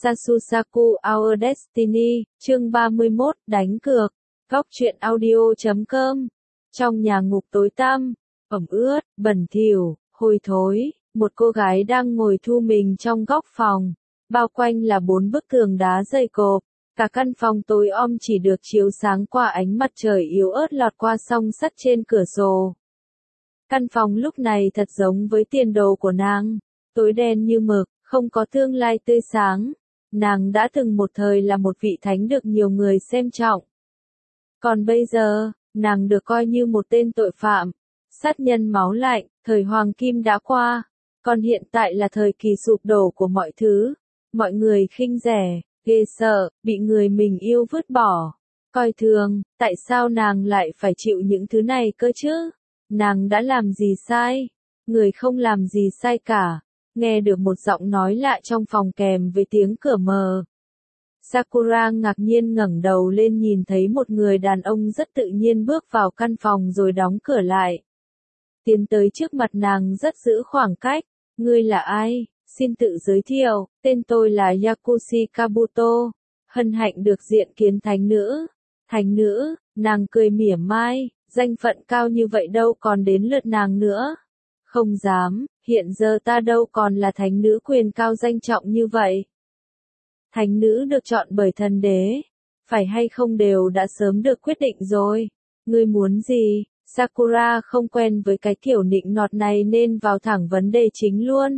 Sasusaku Our Destiny, chương 31, đánh cược. Góc truyện audio.com. Trong nhà ngục tối tăm, ẩm ướt, bẩn thỉu, hôi thối, một cô gái đang ngồi thu mình trong góc phòng. Bao quanh là 4 bức tường đá dày cộp. Cả căn phòng tối om chỉ được chiếu sáng qua ánh mặt trời yếu ớt lọt qua song sắt trên cửa sổ. Căn phòng lúc này thật giống với tiền đồ của nàng, tối đen như mực, không có tương lai tươi sáng. Nàng đã từng một thời là một vị thánh được nhiều người xem trọng. Còn bây giờ, nàng được coi như một tên tội phạm, sát nhân máu lạnh. Thời hoàng kim đã qua, còn hiện tại là thời kỳ sụp đổ của mọi thứ. Mọi người khinh rẻ, ghê sợ, bị người mình yêu vứt bỏ, coi thường. Tại sao nàng lại phải chịu những thứ này cơ chứ? Nàng đã làm gì sai? Người không làm gì sai cả. Nghe được một giọng nói lạ trong phòng kèm với tiếng cửa mở. Sakura ngạc nhiên ngẩng đầu lên nhìn thấy một người đàn ông rất tự nhiên bước vào căn phòng rồi đóng cửa lại. Tiến tới trước mặt nàng rất giữ khoảng cách. Ngươi là ai? Xin tự giới thiệu, tên tôi là Yakushi Kabuto. Hân hạnh được diện kiến thánh nữ. Thánh nữ, nàng cười mỉa mai, danh phận cao như vậy đâu còn đến lượt nàng nữa. Không dám, hiện giờ ta đâu còn là thánh nữ quyền cao danh trọng như vậy. Thánh nữ được chọn bởi thần đế, phải hay không đều đã sớm được quyết định rồi. Ngươi muốn gì? Sakura không quen với cái kiểu nịnh nọt này nên vào thẳng vấn đề chính luôn.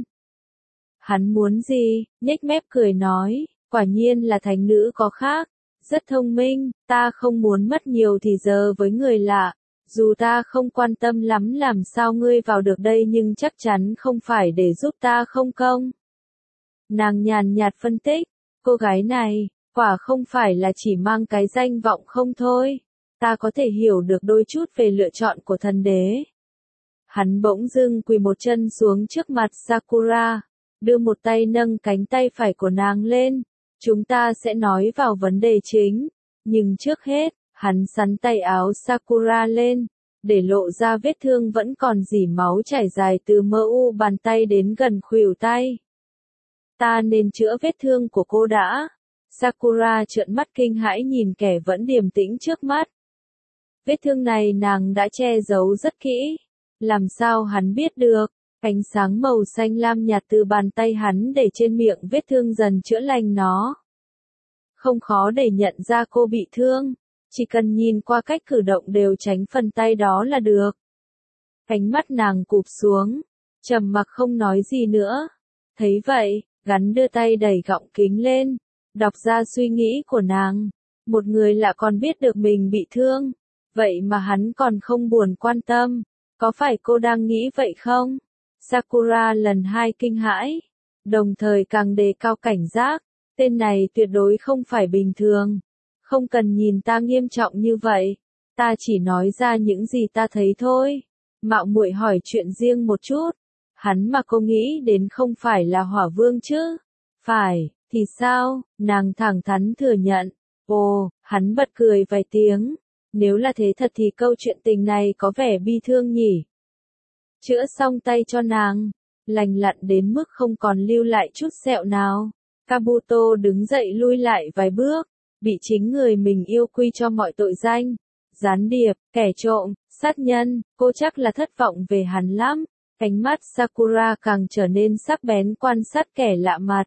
Hắn muốn gì? Nhếch mép cười nói, quả nhiên là thánh nữ có khác, rất thông minh, ta không muốn mất nhiều thì giờ với người lạ. Dù ta không quan tâm lắm làm sao ngươi vào được đây nhưng chắc chắn không phải để giúp ta không công. Nàng nhàn nhạt phân tích, cô gái này, quả không phải là chỉ mang cái danh vọng không thôi. Ta có thể hiểu được đôi chút về lựa chọn của thần đế. Hắn bỗng dưng quỳ một chân xuống trước mặt Sakura, đưa một tay nâng cánh tay phải của nàng lên. Chúng ta sẽ nói vào vấn đề chính, nhưng trước hết, hắn xắn tay áo Sakura lên, để lộ ra vết thương vẫn còn rỉ máu chảy dài từ mu bàn tay đến gần khuỷu tay. Ta nên chữa vết thương của cô đã. Sakura trợn mắt kinh hãi nhìn kẻ vẫn điềm tĩnh trước mắt. Vết thương này nàng đã che giấu rất kỹ. Làm sao hắn biết được? Ánh sáng màu xanh lam nhạt từ bàn tay hắn để trên miệng vết thương dần chữa lành nó. Không khó để nhận ra cô bị thương. Chỉ cần nhìn qua cách cử động đều tránh phần tay đó là được. Cánh mắt nàng cụp xuống, trầm mặc không nói gì nữa. Thấy vậy, Gắn đưa tay đẩy gọng kính lên, đọc ra suy nghĩ của nàng. Một người lạ còn biết được mình bị thương, vậy mà hắn còn không buồn quan tâm. Có phải cô đang nghĩ vậy không? Sakura lần hai kinh hãi, đồng thời càng đề cao cảnh giác. Tên này tuyệt đối không phải bình thường. Không cần nhìn ta nghiêm trọng như vậy. Ta chỉ nói ra những gì ta thấy thôi. Mạo muội hỏi chuyện riêng một chút. Hắn mà cô nghĩ đến không phải là Hỏa Vương chứ? Phải, thì sao? Nàng thẳng thắn thừa nhận. Ồ, hắn bật cười vài tiếng. Nếu là thế thật thì câu chuyện tình này có vẻ bi thương nhỉ. Chữa xong tay cho nàng, lành lặn đến mức không còn lưu lại chút sẹo nào. Kabuto đứng dậy lui lại vài bước, bị chính người mình yêu quy cho mọi tội danh. Gián điệp, kẻ trộm, sát nhân, cô chắc là thất vọng về hắn lắm. Cánh mắt Sakura càng trở nên sắc bén quan sát kẻ lạ mặt.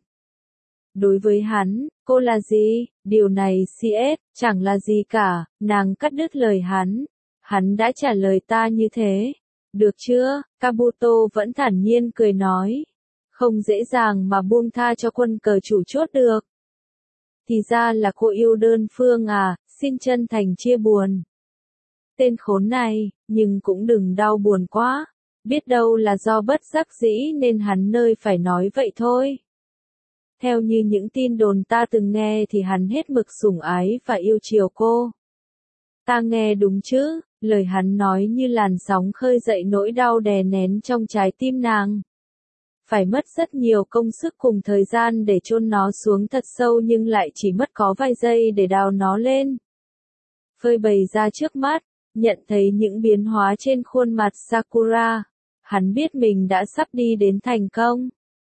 Đối với hắn, cô là gì? Điều này CS, chẳng là gì cả, nàng cắt đứt lời hắn. Hắn đã trả lời ta như thế. Được chưa? Kabuto vẫn thản nhiên cười nói. Không dễ dàng mà buông tha cho quân cờ chủ chốt được. Thì ra là cô yêu đơn phương à, xin chân thành chia buồn. Tên khốn này, nhưng cũng đừng đau buồn quá. Biết đâu là do bất đắc dĩ nên hắn nơi phải nói vậy thôi. Theo như những tin đồn ta từng nghe thì hắn hết mực sủng ái và yêu chiều cô. Ta nghe đúng chứ? Lời hắn nói như làn sóng khơi dậy nỗi đau đè nén trong trái tim nàng. Phải mất rất nhiều công sức cùng thời gian để chôn nó xuống thật sâu nhưng lại chỉ mất có vài giây để đào nó lên. Phơi bày ra trước mắt, nhận thấy những biến hóa trên khuôn mặt Sakura. Hắn biết mình đã sắp đi đến thành công.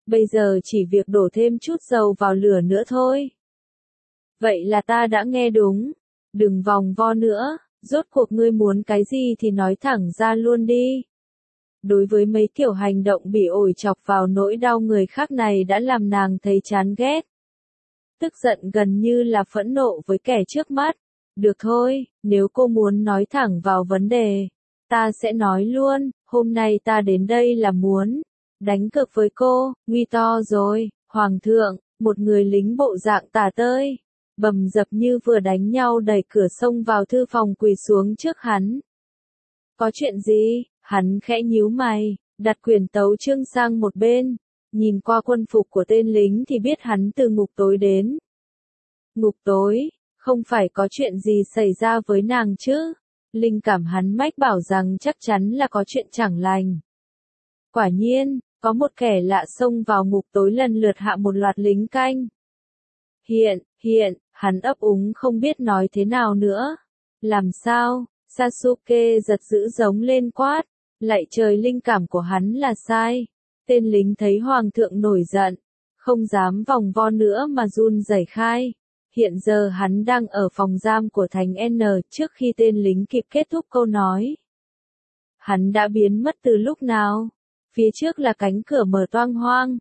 bây giờ chỉ việc đổ thêm chút dầu vào lửa nữa thôi. Vậy là ta đã nghe đúng, đừng vòng vo nữa, rốt cuộc ngươi muốn cái gì thì nói thẳng ra luôn đi. Đối với mấy kiểu hành động bị ổi chọc vào nỗi đau người khác này đã làm nàng thấy chán ghét. Tức giận gần như là phẫn nộ với kẻ trước mắt. Được thôi, nếu cô muốn nói thẳng vào vấn đề, ta sẽ nói luôn, hôm nay ta đến đây là muốn đánh cược với cô, nguy to rồi, Hoàng thượng, một người lính bộ dạng tả tơi, bầm dập như vừa đánh nhau đẩy cửa xông vào thư phòng quỳ xuống trước hắn. Có chuyện gì? Hắn khẽ nhíu mày, đặt quyển tấu chương sang một bên, nhìn qua quân phục của tên lính thì biết hắn từ ngục tối đến. Ngục tối, không phải có chuyện gì xảy ra với nàng chứ? Linh cảm hắn mách bảo rằng chắc chắn là có chuyện chẳng lành. Quả nhiên, có một kẻ lạ xông vào ngục tối lần lượt hạ một loạt lính canh. Hiện, hắn ấp úng không biết nói thế nào nữa. Làm sao? Sasuke giật dữ giống lên quát. Lạy trời, linh cảm của hắn là sai. Tên lính thấy hoàng thượng nổi giận, không dám vòng vo nữa mà run rẩy khai. Hiện giờ hắn đang ở phòng giam của thành N. Trước khi tên lính kịp kết thúc câu nói, hắn đã biến mất từ lúc nào? Phía trước là cánh cửa mở toang hoang.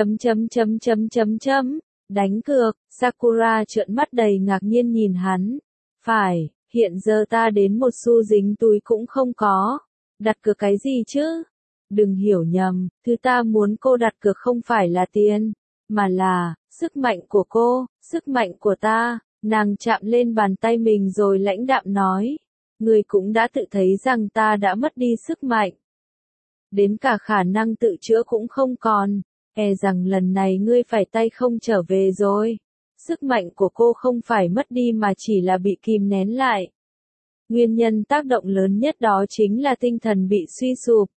Đánh cược. Sakura trợn mắt đầy ngạc nhiên nhìn hắn. Phải, hiện giờ ta đến một xu dính túi cũng không có. Đặt cược cái gì chứ? Đừng hiểu nhầm, thứ ta muốn cô đặt cược không phải là tiền, mà là sức mạnh của cô, sức mạnh của ta. Nàng chạm lên bàn tay mình rồi lãnh đạm nói, ngươi cũng đã tự thấy rằng ta đã mất đi sức mạnh. Đến cả khả năng tự chữa cũng không còn, e rằng lần này ngươi phải tay không trở về rồi. Sức mạnh của cô không phải mất đi mà chỉ là bị kìm nén lại. Nguyên nhân tác động lớn nhất đó chính là tinh thần bị suy sụp.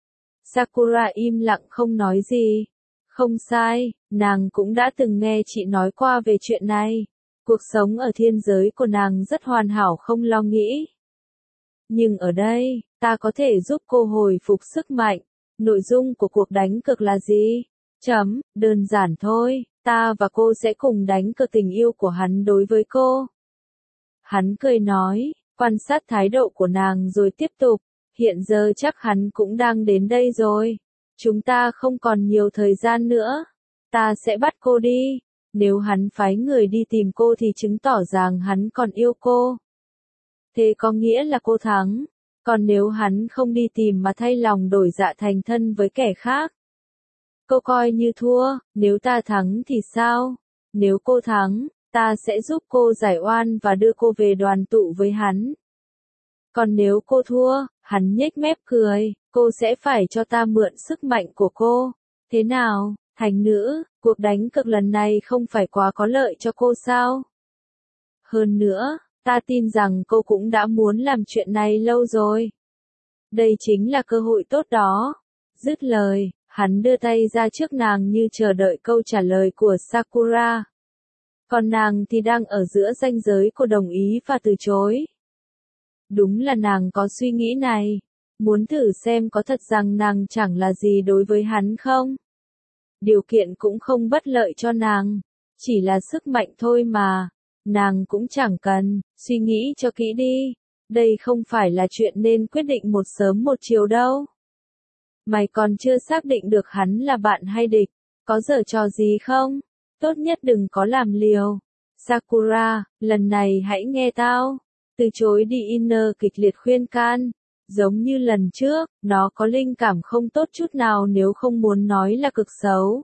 Sakura im lặng không nói gì. Không sai, nàng cũng đã từng nghe chị nói qua về chuyện này. Cuộc sống ở thiên giới của nàng rất hoàn hảo không lo nghĩ. Nhưng ở đây, ta có thể giúp cô hồi phục sức mạnh. Nội dung của cuộc đánh cược là gì? Đơn giản thôi, ta và cô sẽ cùng đánh cược tình yêu của hắn đối với cô. Hắn cười nói, quan sát thái độ của nàng rồi tiếp tục, hiện giờ chắc hắn cũng đang đến đây rồi. Chúng ta không còn nhiều thời gian nữa. Ta sẽ bắt cô đi. Nếu hắn phái người đi tìm cô thì chứng tỏ rằng hắn còn yêu cô. Thế có nghĩa là cô thắng. Còn nếu hắn không đi tìm mà thay lòng đổi dạ thành thân với kẻ khác, cô coi như thua. Nếu ta thắng thì sao? Nếu cô thắng, ta sẽ giúp cô giải oan và đưa cô về đoàn tụ với hắn. Còn nếu cô thua, hắn nhếch mép cười, cô sẽ phải cho ta mượn sức mạnh của cô. Thế nào, thành nữ, cuộc đánh cược lần này không phải quá có lợi cho cô sao? Hơn nữa, ta tin rằng cô cũng đã muốn làm chuyện này lâu rồi. Đây chính là cơ hội tốt đó. Dứt lời, hắn đưa tay ra trước nàng như chờ đợi câu trả lời của Sakura. Còn nàng thì đang ở giữa ranh giới của đồng ý và từ chối. Đúng là nàng có suy nghĩ này. Muốn thử xem có thật rằng nàng chẳng là gì đối với hắn không? Điều kiện cũng không bất lợi cho nàng. Chỉ là sức mạnh thôi mà. Nàng cũng chẳng cần, suy nghĩ cho kỹ đi. Đây không phải là chuyện nên quyết định một sớm một chiều đâu. Mày còn chưa xác định được hắn là bạn hay địch. Có giở trò gì không? Tốt nhất đừng có làm liều. Sakura, lần này hãy nghe tao. Từ chối đi Inner kịch liệt khuyên can. Giống như lần trước, nó có linh cảm không tốt chút nào nếu không muốn nói là cực xấu.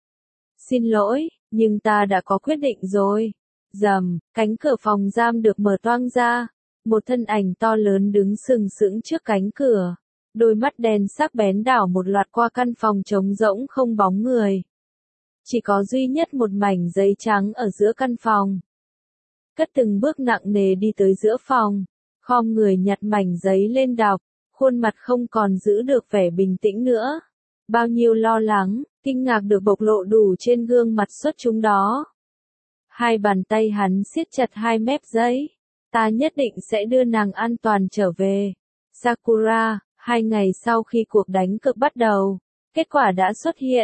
Xin lỗi, nhưng ta đã có quyết định rồi. Rầm, cánh cửa phòng giam được mở toang ra. Một thân ảnh to lớn đứng sừng sững trước cánh cửa. Đôi mắt đen sắc bén đảo một loạt qua căn phòng trống rỗng không bóng người. Chỉ có duy nhất một mảnh giấy trắng ở giữa căn phòng. Cất từng bước nặng nề đi tới giữa phòng. Khom người nhặt mảnh giấy lên đọc. Khuôn mặt không còn giữ được vẻ bình tĩnh nữa. Bao nhiêu lo lắng, kinh ngạc được bộc lộ đủ trên gương mặt xuất chúng đó. Hai bàn tay hắn siết chặt hai mép giấy. Ta nhất định sẽ đưa nàng an toàn trở về. Sakura, 2 ngày sau khi cuộc đánh cược bắt đầu, kết quả đã xuất hiện.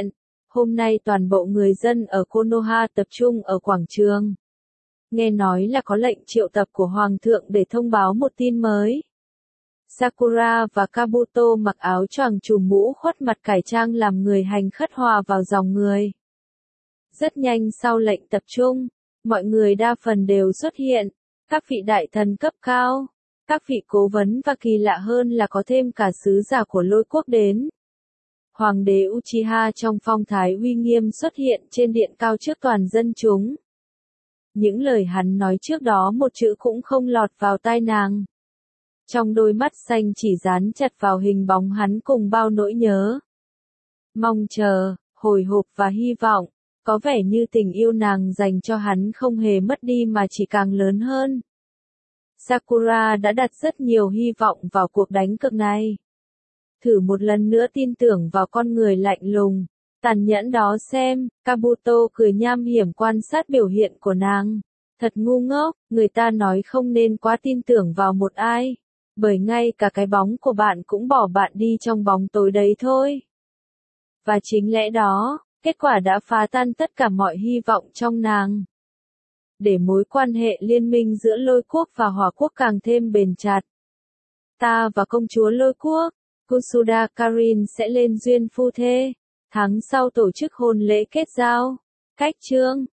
Hôm nay toàn bộ người dân ở Konoha tập trung ở quảng trường. Nghe nói là có lệnh triệu tập của Hoàng thượng để thông báo một tin mới. Sakura và Kabuto mặc áo choàng trùm mũ khuất mặt cải trang làm người hành khất hòa vào dòng người. Rất nhanh sau lệnh tập trung, mọi người đa phần đều xuất hiện, các vị đại thần cấp cao, các vị cố vấn và kỳ lạ hơn là có thêm cả sứ giả của Lôi quốc đến. Hoàng đế Uchiha trong phong thái uy nghiêm xuất hiện trên điện cao trước toàn dân chúng. Những lời hắn nói trước đó một chữ cũng không lọt vào tai nàng. Trong đôi mắt xanh chỉ dán chặt vào hình bóng hắn cùng bao nỗi nhớ. Mong chờ, hồi hộp và hy vọng, có vẻ như tình yêu nàng dành cho hắn không hề mất đi mà chỉ càng lớn hơn. Sakura đã đặt rất nhiều hy vọng vào cuộc đánh cược này. Thử một lần nữa tin tưởng vào con người lạnh lùng, tàn nhẫn đó xem, Kabuto cười nham hiểm quan sát biểu hiện của nàng. Thật ngu ngốc, người ta nói không nên quá tin tưởng vào một ai. Bởi ngay cả cái bóng của bạn cũng bỏ bạn đi trong bóng tối đấy thôi. Và chính lẽ đó, kết quả đã phá tan tất cả mọi hy vọng trong nàng. Để mối quan hệ liên minh giữa Lôi quốc và Hỏa quốc càng thêm bền chặt. Ta và công chúa Lôi quốc, Kusuda Karin sẽ lên duyên phu thê. Tháng sau tổ chức hôn lễ kết giao. Cách chương